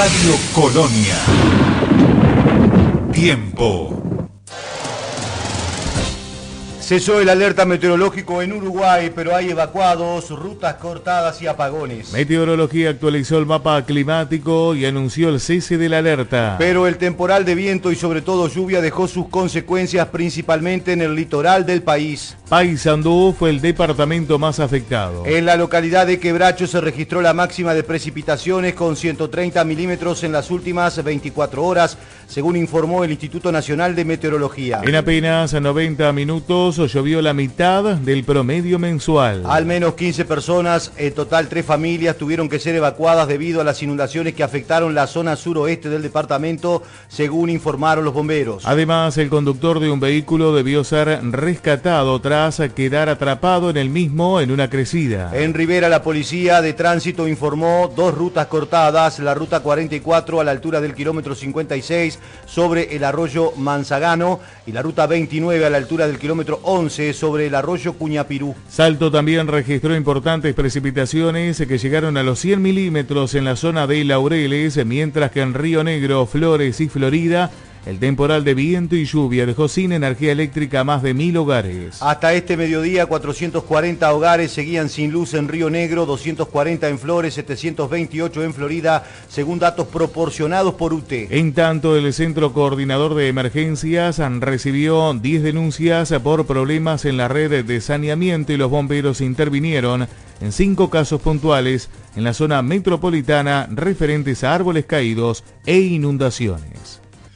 Radio Colonia. Tiempo. Cesó el alerta meteorológico en Uruguay, pero hay evacuados, rutas cortadas y apagones. Meteorología actualizó el mapa climático y anunció el cese de la alerta. Pero el temporal de viento y sobre todo lluvia dejó sus consecuencias principalmente en el litoral del país. Paysandú fue el departamento más afectado. En la localidad de Quebracho se registró la máxima de precipitaciones con 130 milímetros en las últimas 24 horas, según informó el Instituto Nacional de Meteorología. En apenas 90 minutos llovió la mitad del promedio mensual. Al menos 15 personas, en total 3 familias, tuvieron que ser evacuadas debido a las inundaciones que afectaron la zona suroeste del departamento, según informaron los bomberos. Además, el conductor de un vehículo debió ser rescatado tras quedar atrapado en el mismo en una crecida. En Rivera, la policía de tránsito informó 2 rutas cortadas, la ruta 44 a la altura del kilómetro 56 sobre el arroyo Manzagano y la ruta 29 a la altura del kilómetro 11 sobre el arroyo Cuñapirú. Salto también registró importantes precipitaciones que llegaron a los 100 milímetros en la zona de Laureles, mientras que en Río Negro, Flores y Florida, el temporal de viento y lluvia dejó sin energía eléctrica a más de 1000 hogares. Hasta este mediodía, 440 hogares seguían sin luz en Río Negro, 240 en Flores, 728 en Florida, según datos proporcionados por UTE. En tanto, el Centro Coordinador de Emergencias recibió 10 denuncias por problemas en la red de saneamiento y los bomberos intervinieron en 5 casos puntuales en la zona metropolitana referentes a árboles caídos e inundaciones.